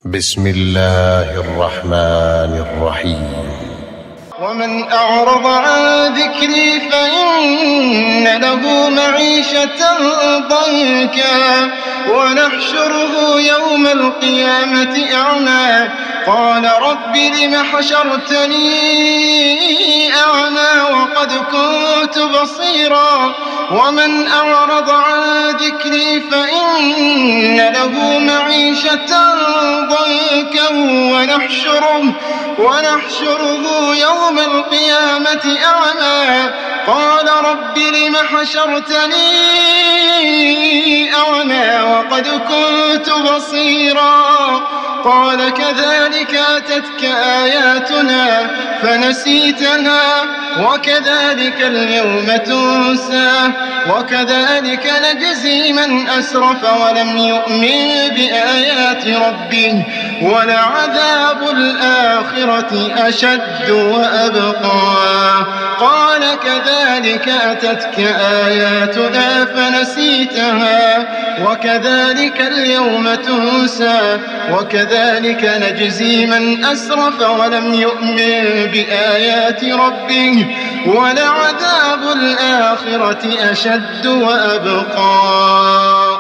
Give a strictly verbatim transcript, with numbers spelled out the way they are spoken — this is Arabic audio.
بسم الله الرحمن الرحيم. ومن أعرض عن ذكري فإن له معيشة ضنكا ونحشره يوم القيامة أعمى قال رب لم حشرتني أعمى وقد كنت بصيرا ومن أعرض عن ذكري فإن له معيشة ضنكا ونحشره, ونحشره يوم القيامة أعمى قال رب لم حشرتني أعمى وقد كنت بصيرا قال كذلك أتتك آياتنا فنسيتها وكذلك اليوم تنسى وكذلك نجزي من أسرف ولم يؤمن بآيات ربه ولعذاب الآخرة أشد وأبقى قال كذلك أتتك آياتنا فنسيتها وكذلك اليوم تنسى وكذلك نجزي من أسرف ولم يؤمن بآيات ربه ولعذاب الآخرة أشد وأبقى.